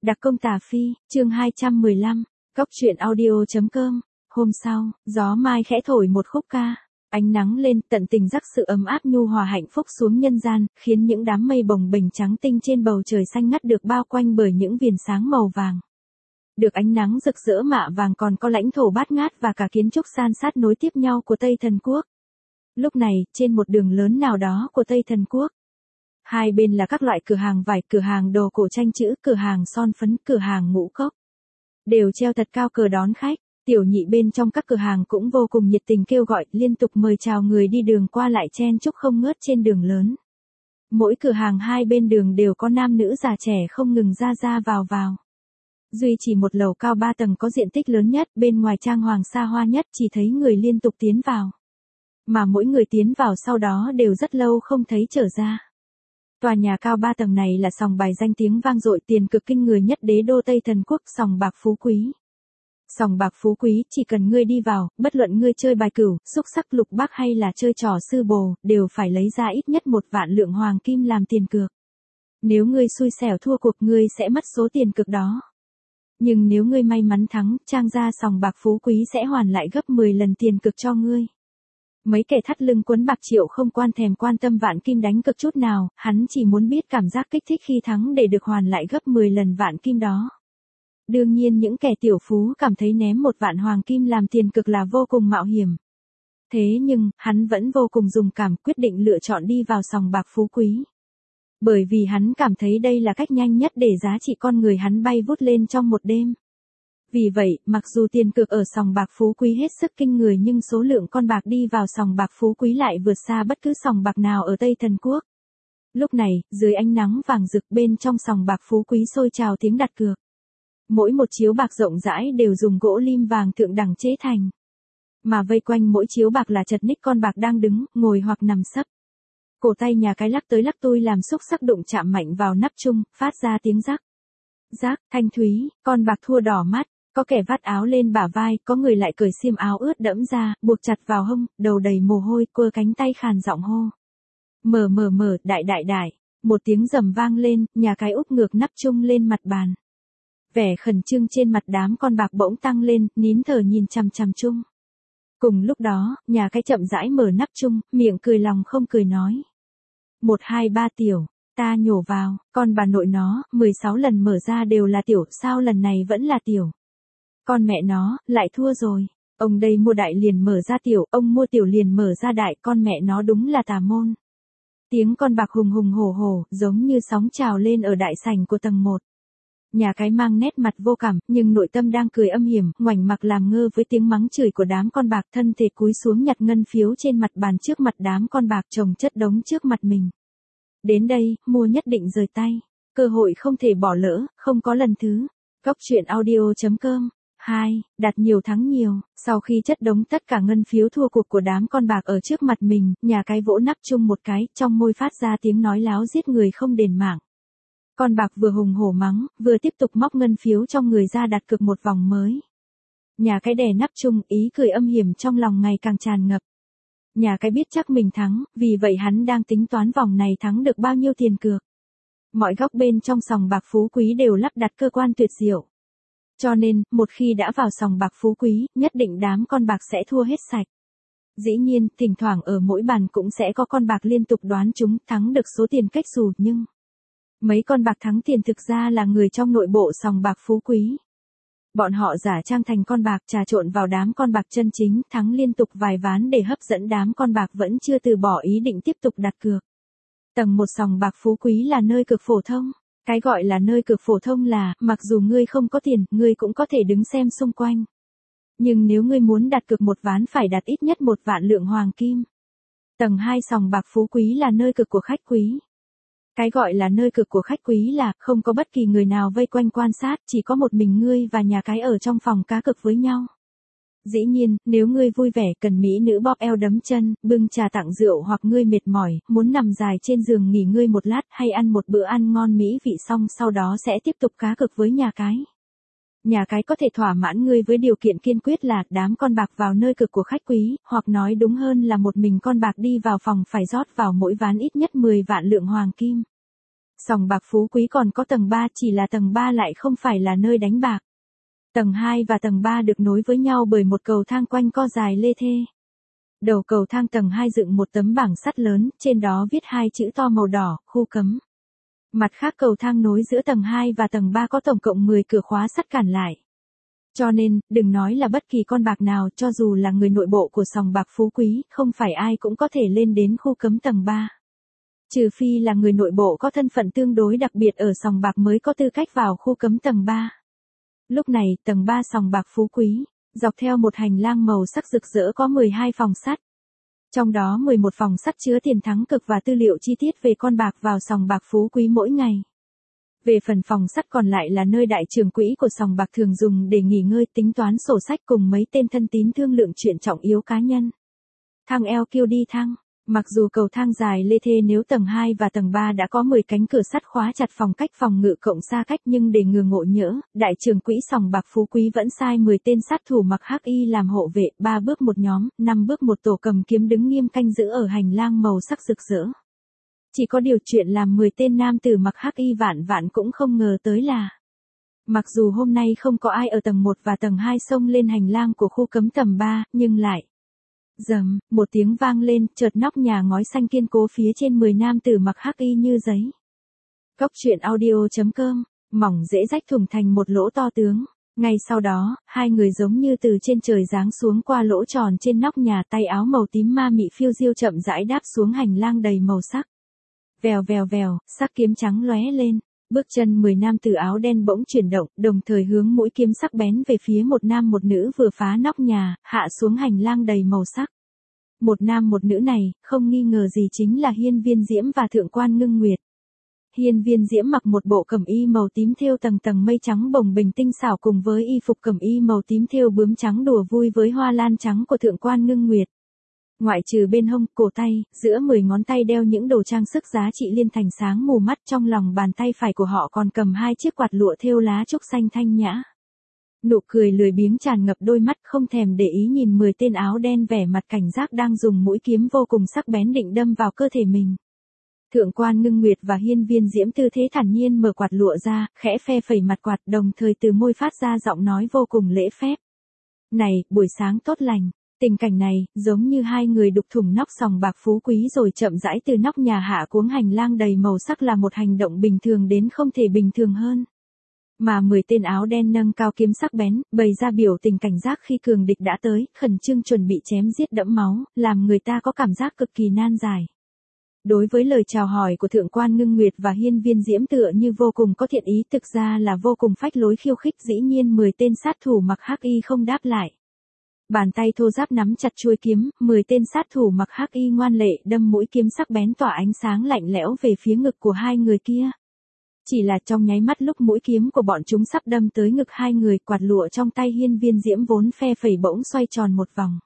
Đặc công Tà Phi, chương 215, Cóc truyện audio.com. Hôm sau, gió mai khẽ thổi một khúc ca, ánh nắng lên tận tình rắc sự ấm áp nhu hòa hạnh phúc xuống nhân gian, khiến những đám mây bồng bềnh trắng tinh trên bầu trời xanh ngắt được bao quanh bởi những viền sáng màu vàng. Được ánh nắng rực rỡ mạ vàng còn có lãnh thổ bát ngát và cả kiến trúc san sát nối tiếp nhau của Tây Thần Quốc. Lúc này, trên một đường lớn nào đó của Tây Thần Quốc, hai bên là các loại cửa hàng vải, cửa hàng đồ cổ tranh chữ, cửa hàng son phấn, cửa hàng ngũ cốc. Đều treo thật cao cờ đón khách, tiểu nhị bên trong các cửa hàng cũng vô cùng nhiệt tình kêu gọi, liên tục mời chào người đi đường qua lại chen chúc không ngớt trên đường lớn. Mỗi cửa hàng hai bên đường đều có nam nữ già trẻ không ngừng ra vào. Duy chỉ một lầu cao 3 tầng có diện tích lớn nhất, bên ngoài trang hoàng xa hoa nhất, chỉ thấy người liên tục tiến vào. Mà mỗi người tiến vào sau đó đều rất lâu không thấy trở ra. Tòa nhà cao 3 tầng này là sòng bài danh tiếng vang dội, tiền cực kinh người nhất đế đô Tây Thần Quốc, sòng bạc phú quý. Sòng bạc phú quý, chỉ cần ngươi đi vào, bất luận ngươi chơi bài cửu, xúc sắc lục bát hay là chơi trò sư bồ, đều phải lấy ra ít nhất 1 vạn lượng hoàng kim làm tiền cược. Nếu ngươi xui xẻo thua cuộc, ngươi sẽ mất số tiền cược đó. Nhưng nếu ngươi may mắn thắng, trang gia sòng bạc phú quý sẽ hoàn lại gấp 10 lần tiền cược cho ngươi. Mấy kẻ thắt lưng quấn bạc triệu không thèm quan tâm vạn kim đánh cược chút nào, hắn chỉ muốn biết cảm giác kích thích khi thắng để được hoàn lại gấp 10 lần vạn kim đó. Đương nhiên những kẻ tiểu phú cảm thấy ném 1 vạn hoàng kim làm tiền cược là vô cùng mạo hiểm. Thế nhưng, hắn vẫn vô cùng dũng cảm quyết định lựa chọn đi vào sòng bạc phú quý. Bởi vì hắn cảm thấy đây là cách nhanh nhất để giá trị con người hắn bay vút lên trong một đêm. Vì vậy, mặc dù tiền cược ở sòng bạc phú quý hết sức kinh người nhưng số lượng con bạc đi vào sòng bạc phú quý lại vượt xa bất cứ sòng bạc nào ở Tây Thần Quốc. Lúc này, dưới ánh nắng vàng rực bên trong sòng bạc phú quý sôi trào tiếng đặt cược. Mỗi một chiếu bạc rộng rãi đều dùng gỗ lim vàng thượng đẳng chế thành. Mà vây quanh mỗi chiếu bạc là chật ních con bạc đang đứng, ngồi hoặc nằm sấp. Cổ tay nhà cái lắc tới lắc lui làm xúc sắc đụng chạm mạnh vào nắp chung, phát ra tiếng rắc. Rắc, thanh thúy, con bạc thua đỏ mắt. Có kẻ vắt áo lên bả vai, có người lại cởi xiêm áo ướt đẫm ra, buộc chặt vào hông, đầu đầy mồ hôi, quơ cánh tay khàn giọng hô. Mở, đại. Một tiếng rầm vang lên, nhà cái úp ngược nắp chung lên mặt bàn. Vẻ khẩn trương trên mặt đám con bạc bỗng tăng lên, nín thở nhìn chằm chung. Cùng lúc đó, nhà cái chậm rãi mở nắp chung, miệng cười lòng không cười nói. 1, 2, 3 tiểu, ta nhổ vào, con bà nội nó, 16 lần mở ra đều là tiểu, sao lần này vẫn là tiểu. Con mẹ nó, lại thua rồi. Ông đây mua đại liền mở ra tiểu, ông mua tiểu liền mở ra đại, con mẹ nó đúng là tà môn. Tiếng con bạc hùng hổ, giống như sóng trào lên ở đại sảnh của tầng 1. Nhà cái mang nét mặt vô cảm, nhưng nội tâm đang cười âm hiểm, ngoảnh mặt làm ngơ với tiếng mắng chửi của đám con bạc, thân thể cúi xuống nhặt ngân phiếu trên mặt bàn trước mặt đám con bạc chồng chất đống trước mặt mình. Đến đây, mua nhất định rời tay. Cơ hội không thể bỏ lỡ, không có lần thứ. Cóc truyện audio.com. 2. Đặt nhiều thắng nhiều. Sau khi chất đống tất cả ngân phiếu thua cuộc của đám con bạc ở trước mặt mình, nhà cái vỗ nắp chung một cái, trong môi phát ra tiếng nói láo giết người không đền mạng. Con bạc vừa hùng hổ mắng, vừa tiếp tục móc ngân phiếu trong người ra đặt cược một vòng mới. Nhà cái đè nắp chung, ý cười âm hiểm trong lòng ngày càng tràn ngập. Nhà cái biết chắc mình thắng, vì vậy hắn đang tính toán vòng này thắng được bao nhiêu tiền cược. Mọi góc bên trong sòng bạc phú quý đều lắp đặt cơ quan tuyệt diệu. Cho nên, một khi đã vào sòng bạc phú quý, nhất định đám con bạc sẽ thua hết sạch. Dĩ nhiên, thỉnh thoảng ở mỗi bàn cũng sẽ có con bạc liên tục đoán chúng thắng được số tiền cách xù, nhưng mấy con bạc thắng tiền thực ra là người trong nội bộ sòng bạc phú quý. Bọn họ giả trang thành con bạc trà trộn vào đám con bạc chân chính, thắng liên tục vài ván để hấp dẫn đám con bạc vẫn chưa từ bỏ ý định tiếp tục đặt cược. Tầng 1 sòng bạc phú quý là nơi cược phổ thông. Cái gọi là nơi cược phổ thông là, mặc dù ngươi không có tiền, ngươi cũng có thể đứng xem xung quanh. Nhưng nếu ngươi muốn đặt cược một ván phải đặt ít nhất 1 vạn lượng hoàng kim. Tầng 2 sòng bạc phú quý là nơi cược của khách quý. Cái gọi là nơi cược của khách quý là, không có bất kỳ người nào vây quanh quan sát, chỉ có một mình ngươi và nhà cái ở trong phòng cá cược với nhau. Dĩ nhiên, nếu ngươi vui vẻ, cần mỹ nữ bóp eo đấm chân, bưng trà tặng rượu hoặc ngươi mệt mỏi, muốn nằm dài trên giường nghỉ ngơi một lát hay ăn một bữa ăn ngon mỹ vị xong sau đó sẽ tiếp tục cá cược với nhà cái. Nhà cái có thể thỏa mãn ngươi với điều kiện kiên quyết là đám con bạc vào nơi cược của khách quý, hoặc nói đúng hơn là một mình con bạc đi vào phòng phải rót vào mỗi ván ít nhất 10 vạn lượng hoàng kim. Sòng bạc Phú Quý còn có tầng 3, chỉ là tầng 3 lại không phải là nơi đánh bạc. Tầng 2 và tầng 3 được nối với nhau bởi một cầu thang quanh co dài lê thê. Đầu cầu thang tầng 2 dựng một tấm bảng sắt lớn, trên đó viết 2 chữ to màu đỏ, khu cấm. Mặt khác cầu thang nối giữa tầng 2 và tầng 3 có tổng cộng 10 cửa khóa sắt cản lại. Cho nên, đừng nói là bất kỳ con bạc nào, cho dù là người nội bộ của sòng bạc Phú Quý, không phải ai cũng có thể lên đến khu cấm tầng 3. Trừ phi là người nội bộ có thân phận tương đối đặc biệt ở sòng bạc mới có tư cách vào khu cấm tầng 3. Lúc này, tầng 3 sòng bạc Phú Quý, dọc theo một hành lang màu sắc rực rỡ có 12 phòng sắt. Trong đó 11 phòng sắt chứa tiền thắng cực và tư liệu chi tiết về con bạc vào sòng bạc Phú Quý mỗi ngày. Về phần phòng sắt còn lại là nơi đại trưởng quỹ của sòng bạc thường dùng để nghỉ ngơi, tính toán sổ sách cùng mấy tên thân tín thương lượng chuyện trọng yếu cá nhân. Thang eo kêu đi thang. Mặc dù cầu thang dài lê thê, nếu tầng 2 và tầng 3 đã có 10 cánh cửa sắt khóa chặt phòng cách phòng ngự cộng xa cách, nhưng để ngừa ngộ nhỡ, đại trưởng quỹ sòng bạc Phú Quý vẫn sai 10 tên sát thủ mặc hắc y làm hộ vệ, 3 bước một nhóm, 5 bước một tổ cầm kiếm đứng nghiêm canh giữ ở hành lang màu sắc rực rỡ. Chỉ có điều chuyện làm 10 tên nam tử mặc hắc y vạn vạn cũng không ngờ tới là, mặc dù hôm nay không có ai ở tầng 1 và tầng 2 xông lên hành lang của khu cấm tầng 3, nhưng lại rầm, một tiếng vang lên, chợt nóc nhà ngói xanh kiên cố phía trên 10 nam tử mặc hắc y như giấy. Cốc truyện audio.com, mỏng dễ rách thủng thành một lỗ to tướng. Ngay sau đó, hai người giống như từ trên trời giáng xuống qua lỗ tròn trên nóc nhà, tay áo màu tím ma mị phiêu diêu chậm rãi đáp xuống hành lang đầy màu sắc. Vèo vèo vèo, sắc kiếm trắng lóe lên. Bước chân 10 nam tử áo đen bỗng chuyển động, đồng thời hướng mũi kiếm sắc bén về phía một nam một nữ vừa phá nóc nhà, hạ xuống hành lang đầy màu sắc. Một nam một nữ này, không nghi ngờ gì chính là Hiên Viên Diễm và Thượng quan Ngưng Nguyệt. Hiên Viên Diễm mặc một bộ cẩm y màu tím thêu tầng tầng mây trắng bồng bềnh tinh xảo cùng với y phục cẩm y màu tím thêu bướm trắng đùa vui với hoa lan trắng của Thượng quan Ngưng Nguyệt. Ngoại trừ bên hông, cổ tay, giữa 10 ngón tay đeo những đồ trang sức giá trị liên thành sáng mù mắt, trong lòng bàn tay phải của họ còn cầm 2 chiếc quạt lụa thêu lá trúc xanh thanh nhã. Nụ cười lười biếng tràn ngập đôi mắt, không thèm để ý nhìn 10 tên áo đen vẻ mặt cảnh giác đang dùng mũi kiếm vô cùng sắc bén định đâm vào cơ thể mình. Thượng quan Ngưng Nguyệt và Hiên Viên Diễm tư thế thản nhiên mở quạt lụa ra, khẽ phe phẩy mặt quạt, đồng thời từ môi phát ra giọng nói vô cùng lễ phép. Này, buổi sáng tốt lành. Tình cảnh này, giống như hai người đục thủng nóc sòng bạc Phú Quý rồi chậm rãi từ nóc nhà hạ cuống hành lang đầy màu sắc là một hành động bình thường đến không thể bình thường hơn. Mà 10 tên áo đen nâng cao kiếm sắc bén, bày ra biểu tình cảnh giác khi cường địch đã tới, khẩn trương chuẩn bị chém giết đẫm máu, làm người ta có cảm giác cực kỳ nan giải. Đối với lời chào hỏi của Thượng quan Ngưng Nguyệt và Hiên Viên Diễm tựa như vô cùng có thiện ý, thực ra là vô cùng phách lối khiêu khích, dĩ nhiên 10 tên sát thủ mặc hắc y không đáp lại. Bàn tay thô ráp nắm chặt chuôi kiếm, 10 tên sát thủ mặc hắc y ngoan lệ đâm mũi kiếm sắc bén tỏa ánh sáng lạnh lẽo về phía ngực của hai người kia. Chỉ là trong nháy mắt lúc mũi kiếm của bọn chúng sắp đâm tới ngực hai người, quạt lụa trong tay Hiên Viên Diễm vốn phe phẩy bỗng xoay tròn một vòng.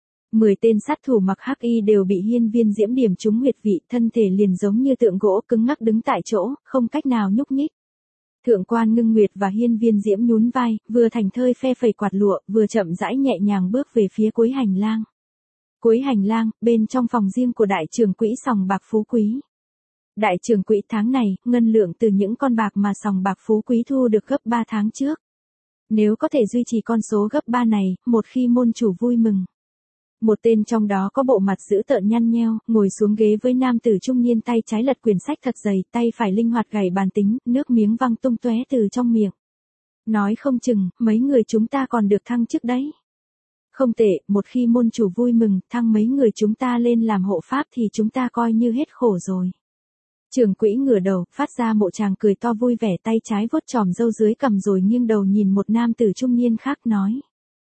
10 tên sát thủ mặc hắc y đều bị Hiên Viên Diễm điểm trúng huyệt vị, thân thể liền giống như tượng gỗ cứng ngắc đứng tại chỗ, không cách nào nhúc nhích. Thượng quan Ngưng Nguyệt và Hiên Viên Diễm nhún vai, vừa thành thơi phe phẩy quạt lụa, vừa chậm rãi nhẹ nhàng bước về phía cuối hành lang. Cuối hành lang, bên trong phòng riêng của đại trưởng quỹ sòng bạc Phú Quý. Đại trưởng quỹ tháng này, ngân lượng từ những con bạc mà sòng bạc Phú Quý thu được gấp 3 tháng trước. Nếu có thể duy trì con số gấp 3 này, một khi môn chủ vui mừng. Một tên trong đó có bộ mặt dữ tợn nhăn nheo, ngồi xuống ghế với nam tử trung niên, tay trái lật quyển sách thật dày, tay phải linh hoạt gảy bàn tính, nước miếng văng tung tóe từ trong miệng. Nói không chừng, mấy người chúng ta còn được thăng chức đấy. Không tệ, một khi môn chủ vui mừng, thăng mấy người chúng ta lên làm hộ pháp thì chúng ta coi như hết khổ rồi. Trưởng quỹ ngửa đầu, phát ra một tràng cười to vui vẻ, tay trái vuốt chòm râu dưới cằm rồi nghiêng đầu nhìn một nam tử trung niên khác nói.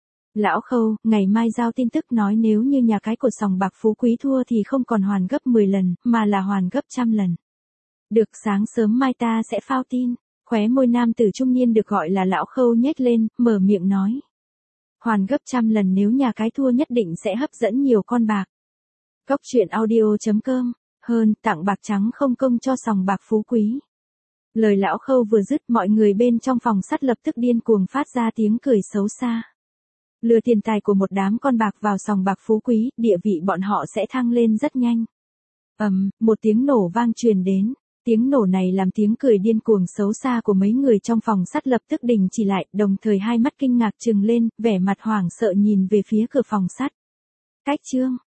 Lão Khâu, ngày mai giao tin tức nói nếu như nhà cái của sòng bạc Phú Quý thua thì không còn hoàn gấp 10 lần, mà là hoàn gấp 100 lần. Được, sáng sớm mai ta sẽ phao tin. Khóe môi nam tử trung niên được gọi là Lão Khâu nhếch lên, mở miệng nói. Hoàn gấp 100 lần, nếu nhà cái thua nhất định sẽ hấp dẫn nhiều con bạc. Cốc truyện audio.com, hơn, tặng bạc trắng không công cho sòng bạc Phú Quý. Lời Lão Khâu vừa dứt, mọi người bên trong phòng sắt lập tức điên cuồng phát ra tiếng cười xấu xa. Lừa tiền tài của một đám con bạc vào sòng bạc Phú Quý, địa vị bọn họ sẽ thăng lên rất nhanh. Một tiếng nổ vang truyền đến. Tiếng nổ này làm tiếng cười điên cuồng xấu xa của mấy người trong phòng sắt lập tức đình chỉ lại, đồng thời hai mắt kinh ngạc trừng lên, vẻ mặt hoảng sợ nhìn về phía cửa phòng sắt. Cách chương